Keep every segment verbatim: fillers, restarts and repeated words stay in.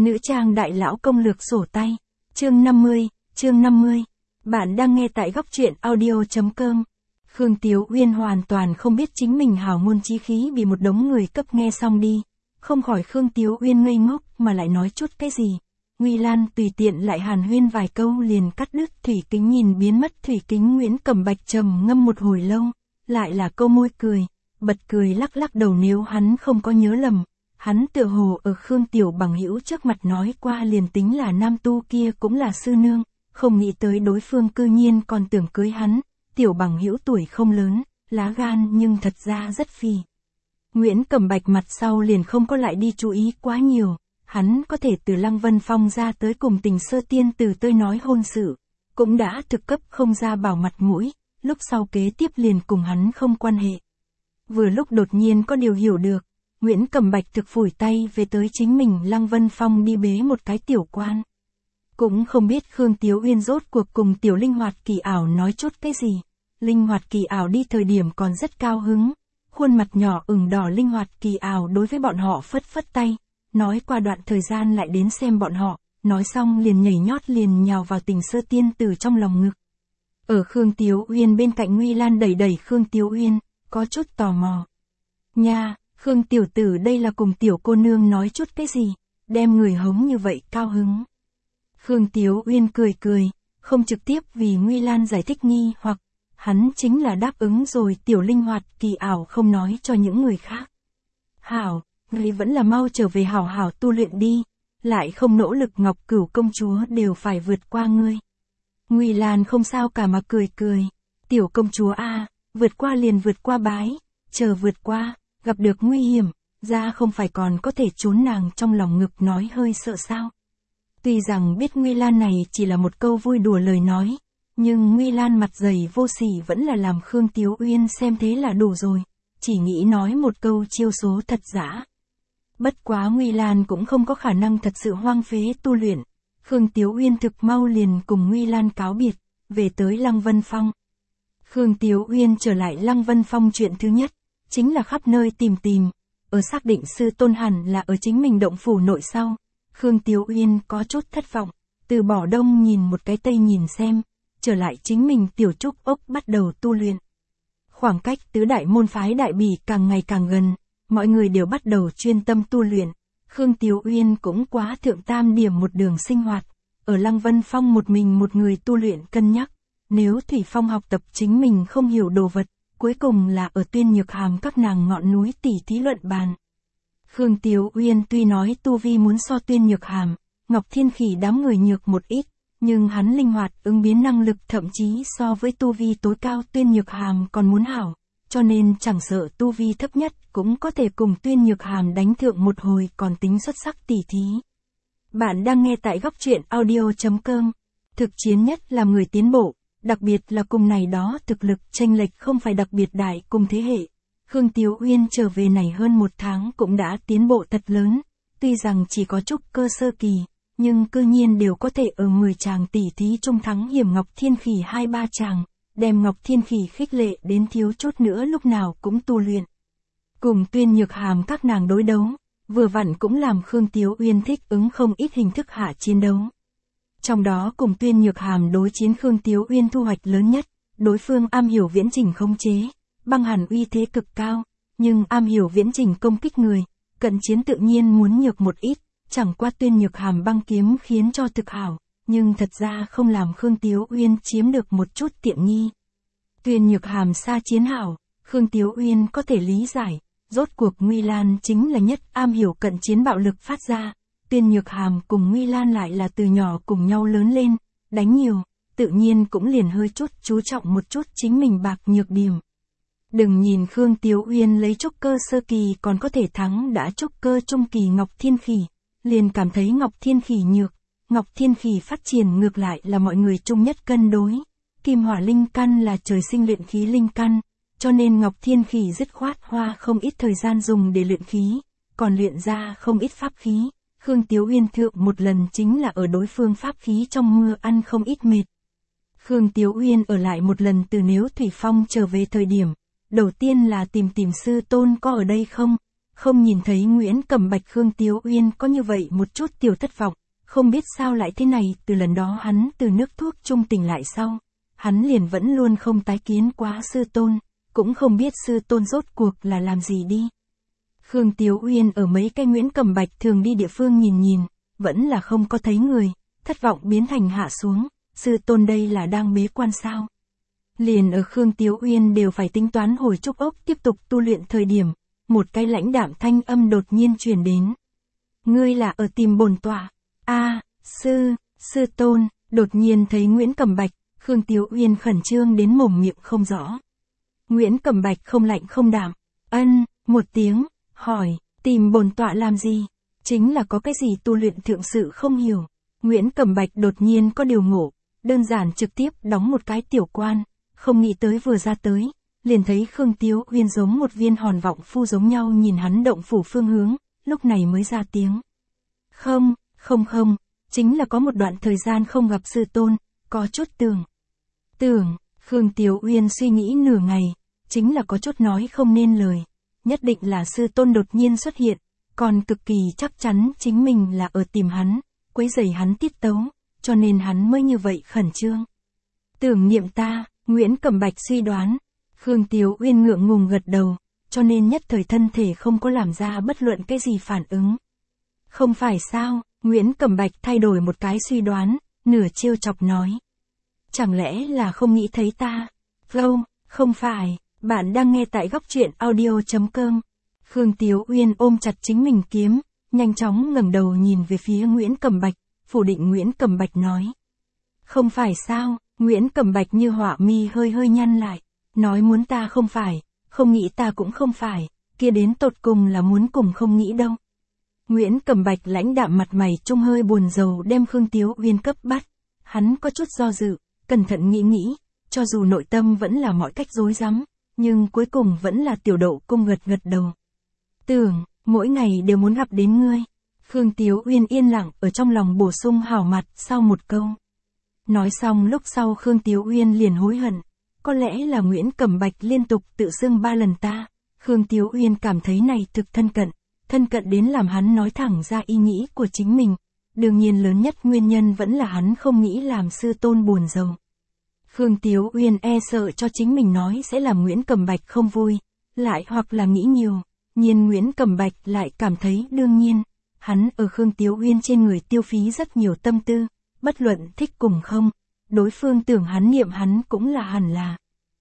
Nữ trang đại lão công lược sổ tay. Chương năm mươi, chương năm mươi. Bạn đang nghe tại góc truyện audio chấm com. Khương Tiếu Uyên hoàn toàn không biết chính mình hào ngôn chí khí bị một đống người cấp nghe xong đi. Không khỏi Khương Tiếu Uyên ngây ngốc mà lại nói chút cái gì. Nguy Lan tùy tiện lại hàn huyên vài câu liền cắt đứt. Thủy Kính nhìn biến mất Thủy Kính Nguyễn Cẩm Bạch trầm ngâm một hồi lâu. Lại là câu môi cười. Bật cười lắc lắc đầu nếu hắn không có nhớ lầm. Hắn tựa hồ ở Khương Tiểu Bằng Hữu trước mặt nói qua liền tính là nam tu kia cũng là sư nương, không nghĩ tới đối phương cư nhiên còn tưởng cưới hắn. Tiểu Bằng Hữu tuổi không lớn, lá gan nhưng thật ra rất phì. Nguyễn Cẩm Bạch mặt sau liền không có lại đi chú ý quá nhiều, hắn có thể từ Lăng Vân Phong ra tới cùng Tình Sơ Tiên từ tôi nói hôn sự, cũng đã thực cấp không ra bảo mặt mũi, lúc sau kế tiếp liền cùng hắn không quan hệ. Vừa lúc đột nhiên có điều hiểu được. Nguyễn Cẩm Bạch thực phủi tay về tới chính mình Lăng Vân Phong đi bế một cái tiểu quan. Cũng không biết Khương Tiếu Uyên rốt cuộc cùng tiểu Linh Hoạt Kỳ Ảo nói chút cái gì. Linh Hoạt Kỳ Ảo đi thời điểm còn rất cao hứng. Khuôn mặt nhỏ ửng đỏ Linh Hoạt Kỳ Ảo đối với bọn họ phất phất tay. Nói qua đoạn thời gian lại đến xem bọn họ. Nói xong liền nhảy nhót liền nhào vào Tình Sơ Tiên từ trong lòng ngực. Ở Khương Tiếu Uyên bên cạnh Nguy Lan đẩy đẩy Khương Tiếu Uyên, có chút tò mò. Nha! Khương tiểu tử đây là cùng tiểu cô nương nói chút cái gì, đem người hống như vậy cao hứng. Khương Tiếu Uyên cười cười, không trực tiếp vì Nguy Lan giải thích nghi hoặc, hắn chính là đáp ứng rồi tiểu Linh Hoạt Kỳ Ảo không nói cho những người khác. Hảo, ngươi vẫn là mau trở về hảo hảo tu luyện đi, lại không nỗ lực Ngọc Cửu công chúa đều phải vượt qua ngươi. Nguy Lan không sao cả mà cười cười, tiểu công chúa a, vượt qua liền vượt qua bái, chờ vượt qua. Gặp được nguy hiểm, ra không phải còn có thể trốn nàng trong lòng ngực nói hơi sợ sao. Tuy rằng biết Nguy Lan này chỉ là một câu vui đùa lời nói, nhưng Nguy Lan mặt dày vô sỉ vẫn là làm Khương Tiếu Uyên xem thế là đủ rồi, chỉ nghĩ nói một câu chiêu số thật giả. Bất quá Nguy Lan cũng không có khả năng thật sự hoang phế tu luyện, Khương Tiếu Uyên thực mau liền cùng Nguy Lan cáo biệt, về tới Lăng Vân Phong. Khương Tiếu Uyên trở lại Lăng Vân Phong chuyện thứ nhất. Chính là khắp nơi tìm tìm, ở xác định sư tôn hẳn là ở chính mình động phủ nội sau. Khương Tiếu Uyên có chút thất vọng, từ bỏ đông nhìn một cái tây nhìn xem, trở lại chính mình tiểu trúc ốc bắt đầu tu luyện. Khoảng cách tứ đại môn phái đại bỉ càng ngày càng gần, mọi người đều bắt đầu chuyên tâm tu luyện. Khương Tiếu Uyên cũng quá thượng tam điểm một đường sinh hoạt, ở Lăng Vân Phong một mình một người tu luyện cân nhắc, nếu Thủy Phong học tập chính mình không hiểu đồ vật. Cuối cùng là ở Tuyên Nhược Hàm các nàng ngọn núi tỉ thí luận bàn. Khương Tiếu Uyên tuy nói tu vi muốn so Tuyên Nhược Hàm, Ngọc Thiên Khỉ đám người nhược một ít, nhưng hắn linh hoạt ứng biến năng lực thậm chí so với tu vi tối cao Tuyên Nhược Hàm còn muốn hảo, cho nên chẳng sợ tu vi thấp nhất cũng có thể cùng Tuyên Nhược Hàm đánh thượng một hồi còn tính xuất sắc tỉ thí. Bạn đang nghe tại góc truyện audio chấm com. Thực chiến nhất là người tiến bộ. Đặc biệt là cùng này đó thực lực chênh lệch không phải đặc biệt đại cùng thế hệ. Khương Tiếu Uyên trở về này hơn một tháng cũng đã tiến bộ thật lớn, tuy rằng chỉ có chút cơ sơ kỳ, nhưng cư nhiên đều có thể ở mười chàng tỷ thí trung thắng hiểm Ngọc Thiên Khỉ hai ba chàng, đem Ngọc Thiên Khỉ khích lệ đến thiếu chút nữa lúc nào cũng tu luyện. Cùng Tuyên Nhược Hàm các nàng đối đấu, vừa vặn cũng làm Khương Tiếu Uyên thích ứng không ít hình thức hạ chiến đấu. Trong đó cùng Tuyên Nhược Hàm đối chiến Khương Tiếu Uyên thu hoạch lớn nhất, đối phương am hiểu viễn trình khống chế, băng hàn uy thế cực cao, nhưng am hiểu viễn trình công kích người, cận chiến tự nhiên muốn nhược một ít, chẳng qua Tuyên Nhược Hàm băng kiếm khiến cho thực hảo, nhưng thật ra không làm Khương Tiếu Uyên chiếm được một chút tiện nghi. Tuyên Nhược Hàm xa chiến hảo, Khương Tiếu Uyên có thể lý giải, rốt cuộc Nguy Lan chính là nhất am hiểu cận chiến bạo lực phát ra. Tuyên Nhược Hàm cùng Nguy Lan lại là từ nhỏ cùng nhau lớn lên, đánh nhiều, tự nhiên cũng liền hơi chút chú trọng một chút chính mình bạc nhược điểm. Đừng nhìn Khương Tiếu Uyên lấy trúc cơ sơ kỳ còn có thể thắng đã trúc cơ trung kỳ Ngọc Thiên Khỉ, liền cảm thấy Ngọc Thiên Khỉ nhược, Ngọc Thiên Khỉ phát triển ngược lại là mọi người chung nhất cân đối. Kim hỏa linh căn là trời sinh luyện khí linh căn, cho nên Ngọc Thiên Khỉ dứt khoát hoa không ít thời gian dùng để luyện khí, còn luyện ra không ít pháp khí. Khương Tiếu Uyên thượng một lần chính là ở đối phương pháp khí trong mưa ăn không ít mệt. Khương Tiếu Uyên ở lại một lần từ Nếu Thủy Phong trở về thời điểm, đầu tiên là tìm tìm sư tôn có ở đây không, Không nhìn thấy Nguyễn Cẩm Bạch, Khương Tiếu Uyên có như vậy một chút tiểu thất vọng, không biết sao lại thế này, từ lần đó hắn từ nước thuốc trung tỉnh lại sau, hắn liền vẫn luôn không tái kiến quá sư tôn, cũng không biết sư tôn rốt cuộc là làm gì đi. Khương Tiếu Uyên ở mấy cái Nguyễn Cẩm Bạch thường đi địa phương nhìn nhìn, vẫn là không có thấy người, thất vọng biến thành hạ xuống, sư tôn đây là đang bế quan sao? Liền ở Khương Tiếu Uyên đều phải tính toán hồi trúc ốc tiếp tục tu luyện thời điểm, một cái lãnh đạm thanh âm đột nhiên truyền đến. Ngươi là ở tìm bổn tọa? A, sư, sư tôn, đột nhiên thấy Nguyễn Cẩm Bạch, Khương Tiếu Uyên khẩn trương đến mồm miệng không rõ. Nguyễn Cẩm Bạch không lạnh không đạm, ân, một tiếng, hỏi, tìm bổn tọa làm gì? Chính là có cái gì tu luyện thượng sự không hiểu. Nguyễn Cẩm Bạch đột nhiên có điều ngộ, đơn giản trực tiếp đóng một cái tiểu quan, không nghĩ tới vừa ra tới, liền thấy Khương Tiếu Uyên giống một viên hòn vọng phu giống nhau nhìn hắn động phủ phương hướng, lúc này mới ra tiếng. Không, không không, chính là có một đoạn thời gian không gặp sư tôn, có chút tưởng. Tưởng, Khương Tiếu Uyên suy nghĩ nửa ngày, chính là có chút nói không nên lời, nhất định là sư tôn đột nhiên xuất hiện, còn cực kỳ chắc chắn chính mình là ở tìm hắn, quấy rầy hắn tiết tấu, cho nên hắn mới như vậy khẩn trương. Tưởng niệm ta, Nguyễn Cẩm Bạch suy đoán, Khương Tiếu Uyên ngượng ngùng gật đầu, cho nên nhất thời thân thể không có làm ra bất luận cái gì phản ứng. Không phải sao, Nguyễn Cẩm Bạch thay đổi một cái suy đoán, nửa trêu chọc nói. Chẳng lẽ là không nghĩ thấy ta? Vô, không phải, bạn đang nghe tại góc truyện audio chấm com. Khương Tiếu Uyên ôm chặt chính mình kiếm, nhanh chóng ngẩng đầu nhìn về phía Nguyễn Cẩm Bạch, phủ định Nguyễn Cẩm Bạch nói. Không phải sao, Nguyễn Cẩm Bạch như họa mi hơi hơi nhăn lại, nói muốn ta không phải, không nghĩ ta cũng không phải, kia đến tột cùng là muốn cùng không nghĩ đâu. Nguyễn Cẩm Bạch lãnh đạm mặt mày trông hơi buồn rầu đem Khương Tiếu Uyên cấp bắt, hắn có chút do dự, cẩn thận nghĩ nghĩ, cho dù nội tâm vẫn là mọi cách rối rắm, nhưng cuối cùng vẫn là tiểu Đậu Cung gật gật đầu. Tưởng, mỗi ngày đều muốn gặp đến ngươi. Khương Tiếu Uyên yên lặng ở trong lòng bổ sung hảo mặt sau một câu. Nói xong lúc sau Khương Tiếu Uyên liền hối hận, có lẽ là Nguyễn Cẩm Bạch liên tục tự xưng ba lần ta. Khương Tiếu Uyên cảm thấy này thực thân cận, thân cận đến làm hắn nói thẳng ra ý nghĩ của chính mình. Đương nhiên lớn nhất nguyên nhân vẫn là hắn không nghĩ làm sư tôn buồn rầu. Khương Tiếu Uyên e sợ cho chính mình nói sẽ làm Nguyễn Cẩm Bạch không vui, lại hoặc là nghĩ nhiều, nhiên Nguyễn Cẩm Bạch lại cảm thấy đương nhiên, hắn ở Khương Tiếu Uyên trên người tiêu phí rất nhiều tâm tư, bất luận thích cùng không, đối phương tưởng hắn niệm hắn cũng là hẳn là.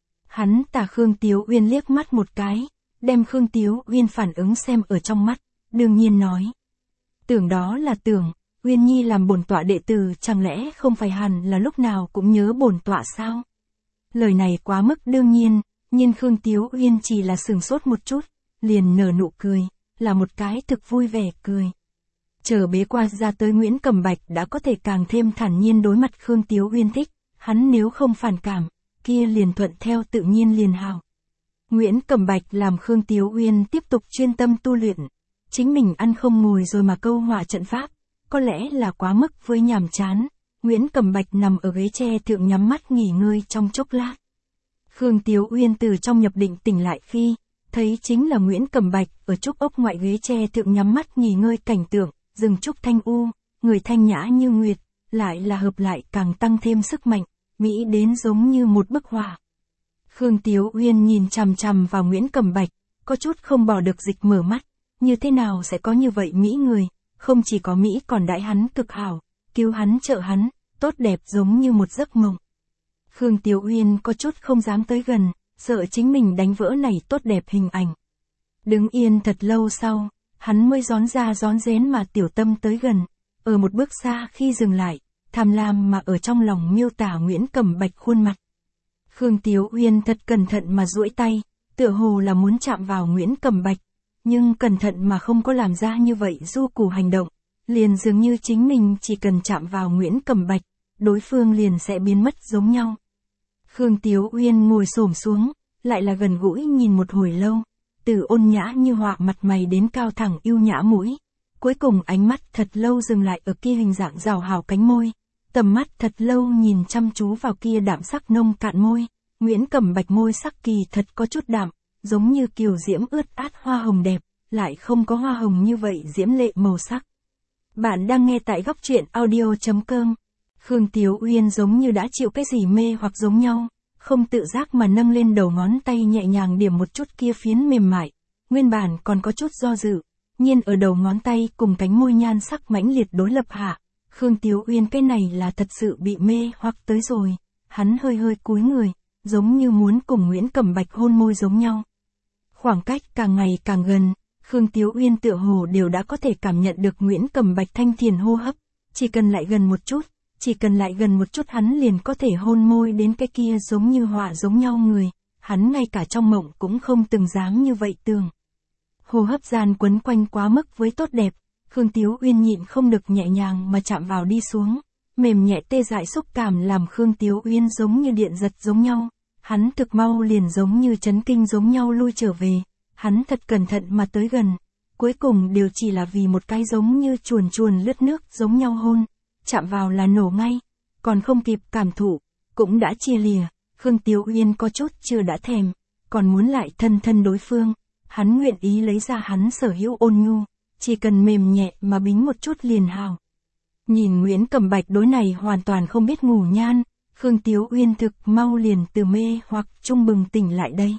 Hắn tả Khương Tiếu Uyên liếc mắt một cái, đem Khương Tiếu Uyên phản ứng xem ở trong mắt, đương nhiên nói. Tưởng đó là tưởng, Uyên Nhi làm bổn tọa đệ tử chẳng lẽ không phải hẳn là lúc nào cũng nhớ bổn tọa sao? Lời này quá mức đương nhiên, nhưng Khương Tiếu Uyên chỉ là sửng sốt một chút, liền nở nụ cười, là một cái thực vui vẻ cười. Chờ bế qua ra tới Nguyễn Cẩm Bạch đã có thể càng thêm thản nhiên đối mặt Khương Tiếu Uyên thích, hắn nếu không phản cảm, kia liền thuận theo tự nhiên liền hào. Nguyễn Cẩm Bạch làm Khương Tiếu Uyên tiếp tục chuyên tâm tu luyện, chính mình ăn không ngồi rồi mà câu họa trận pháp, có lẽ là quá mức với nhàm chán. Nguyễn Cẩm Bạch nằm ở ghế tre thượng nhắm mắt nghỉ ngơi trong chốc lát. Khương Tiếu Uyên từ trong nhập định tỉnh lại khi, thấy chính là Nguyễn Cẩm Bạch ở trúc ốc ngoại ghế tre thượng nhắm mắt nghỉ ngơi cảnh tượng, rừng trúc thanh u, người thanh nhã như nguyệt, lại là hợp lại càng tăng thêm sức mạnh, mỹ đến giống như một bức họa. Khương Tiếu Uyên nhìn chằm chằm vào Nguyễn Cẩm Bạch, có chút không bỏ được dịch mở mắt, như thế nào sẽ có như vậy mỹ người, không chỉ có mỹ còn đãi hắn cực hảo, cứu hắn trợ hắn, tốt đẹp giống như một giấc mộng. Khương Tiếu Uyên có chút không dám tới gần, sợ chính mình đánh vỡ này tốt đẹp hình ảnh. Đứng yên thật lâu sau, hắn mới rón ra rón rén mà tiểu tâm tới gần, ở một bước xa khi dừng lại, tham lam mà ở trong lòng miêu tả Nguyễn Cẩm Bạch khuôn mặt. Khương Tiếu Uyên thật cẩn thận mà duỗi tay, tựa hồ là muốn chạm vào Nguyễn Cẩm Bạch, nhưng cẩn thận mà không có làm ra như vậy du củ hành động, liền dường như chính mình chỉ cần chạm vào Nguyễn Cẩm Bạch, đối phương liền sẽ biến mất giống nhau. Khương Tiếu Uyên ngồi xổm xuống, lại là gần gũi nhìn một hồi lâu, từ ôn nhã như họa mặt mày đến cao thẳng yêu nhã mũi, cuối cùng ánh mắt thật lâu dừng lại ở kia hình dạng rào hào cánh môi, tầm mắt thật lâu nhìn chăm chú vào kia đạm sắc nông cạn môi, Nguyễn Cẩm Bạch môi sắc kỳ thật có chút đạm, giống như kiều diễm ướt át hoa hồng đẹp, lại không có hoa hồng như vậy diễm lệ màu sắc. Bạn đang nghe tại góc truyện audio.com. Khương Tiếu Uyên giống như đã chịu cái gì mê hoặc giống nhau, không tự giác mà nâng lên đầu ngón tay nhẹ nhàng điểm một chút kia phiến mềm mại, nguyên bản còn có chút do dự, nhiên ở đầu ngón tay cùng cánh môi nhan sắc mãnh liệt đối lập hạ, Khương Tiếu Uyên cái này là thật sự bị mê hoặc tới rồi, hắn hơi hơi cúi người, giống như muốn cùng Nguyễn Cẩm Bạch hôn môi giống nhau. Khoảng cách càng ngày càng gần, Khương Tiếu Uyên tựa hồ đều đã có thể cảm nhận được Nguyễn Cẩm Bạch thanh thiền hô hấp, chỉ cần lại gần một chút, chỉ cần lại gần một chút hắn liền có thể hôn môi đến cái kia giống như họa giống nhau người, hắn ngay cả trong mộng cũng không từng dám như vậy tưởng. Hô hấp gian quấn quanh quá mức với tốt đẹp, Khương Tiếu Uyên nhịn không được nhẹ nhàng mà chạm vào đi xuống, mềm nhẹ tê dại xúc cảm làm Khương Tiếu Uyên giống như điện giật giống nhau, hắn thực mau liền giống như chấn kinh giống nhau lui trở về, hắn thật cẩn thận mà tới gần, cuối cùng đều chỉ là vì một cái giống như chuồn chuồn lướt nước giống nhau hôn, chạm vào là nổ ngay, còn không kịp cảm thụ, cũng đã chia lìa, Khương Tiếu Uyên có chút chưa đã thèm, còn muốn lại thân thân đối phương, hắn nguyện ý lấy ra hắn sở hữu ôn nhu, chỉ cần mềm nhẹ mà bính một chút liền hào. Nhìn Nguyễn Cẩm Bạch đối này hoàn toàn không biết ngủ nhan, Khương Tiếu Uyên thực mau liền từ mê hoặc trung bừng tỉnh lại đây.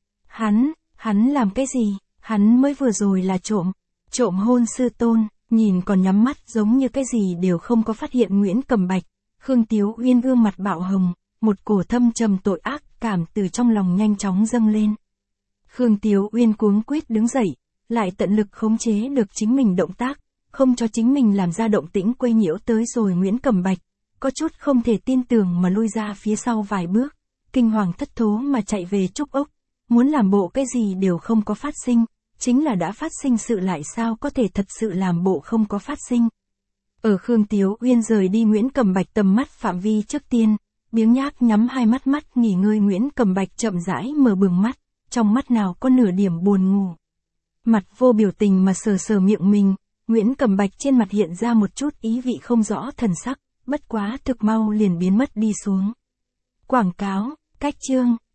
Hắn, hắn làm cái gì, hắn mới vừa rồi là trộm, trộm hôn sư tôn, nhìn còn nhắm mắt giống như cái gì đều không có phát hiện Nguyễn Cẩm Bạch, Khương Tiếu Uyên gương mặt bạo hồng, một cổ thâm trầm tội ác cảm từ trong lòng nhanh chóng dâng lên. Khương Tiếu Uyên cuống quýt đứng dậy, lại tận lực khống chế được chính mình động tác, không cho chính mình làm ra động tĩnh quấy nhiễu tới rồi Nguyễn Cẩm Bạch, có chút không thể tin tưởng mà lui ra phía sau vài bước, kinh hoàng thất thố mà chạy về Trúc Ốc, muốn làm bộ cái gì đều không có phát sinh, chính là đã phát sinh sự lại sao có thể thật sự làm bộ không có phát sinh. Ở Khương Tiếu Uyên rời đi Nguyễn Cẩm Bạch tầm mắt phạm vi trước tiên, biếng nhác nhắm hai mắt mắt nghỉ ngơi Nguyễn Cẩm Bạch chậm rãi mở bừng mắt, trong mắt nào có nửa điểm buồn ngủ. Mặt vô biểu tình mà sờ sờ miệng mình, Nguyễn Cẩm Bạch trên mặt hiện ra một chút ý vị không rõ thần sắc, bất quá thực mau liền biến mất đi xuống. Quảng cáo, cách chương.